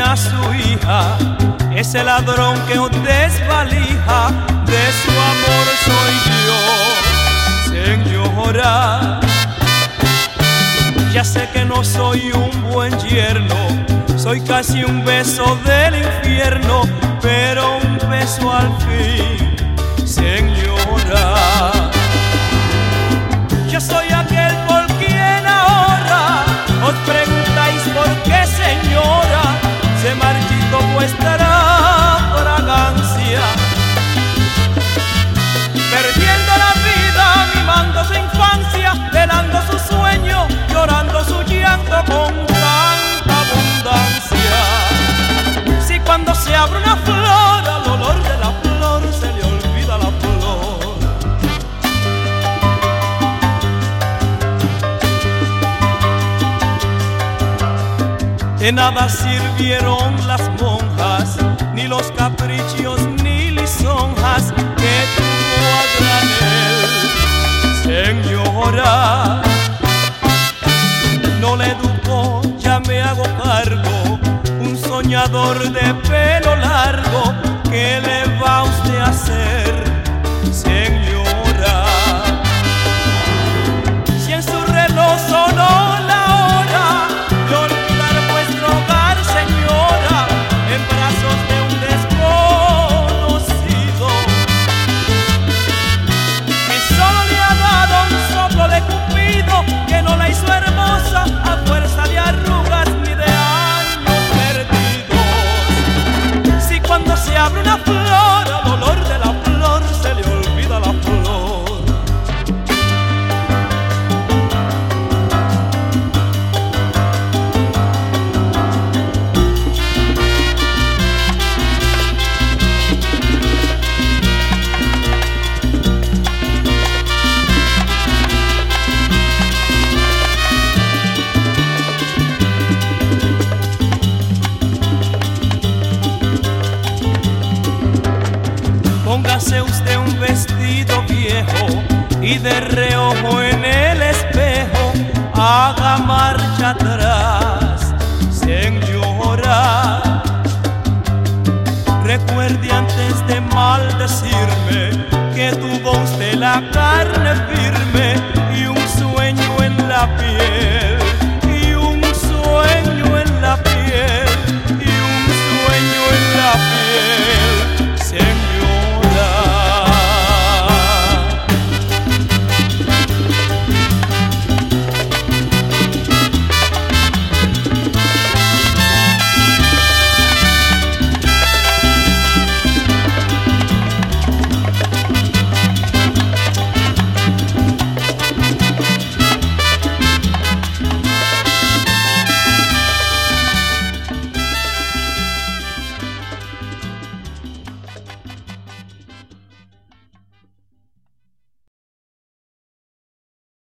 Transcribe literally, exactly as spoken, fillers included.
a su hija, ese ladrón que os desvalija, de su amor soy yo, señora. Ya sé que no soy un buen yerno, soy casi un beso del infierno, pero un beso al fin, señora. Yo soy aquel por quien ahora os preguntáis por qué, señora, se marchitó vuestra fragancia, perdiendo la vida, mimando su infancia, velando su sueño, llorando su llanto con tanta abundancia. Si cuando se abre una flor, al olor de la flor se le olvida la flor. De nada sirvieron las monjas, ni los caprichos, ni lisonjas que tuvo a granel, señora. No le educó, ya me hago cargo, un soñador de pelo largo, ¿qué le va usted a hacer, señora? Si en su reloj sonó la hora de olvidar vuestro hogar, señora, en brazos de un desconocido, que solo le ha dado un soplo de cupido, que no la hizo hermosa a fuerza de arrugas ni de años perdidos. Si cuando se abre una flor, al olor de la flor se le olvida la flor. Póngase usted un vestido viejo y de reojo en el espejo haga marcha atrás.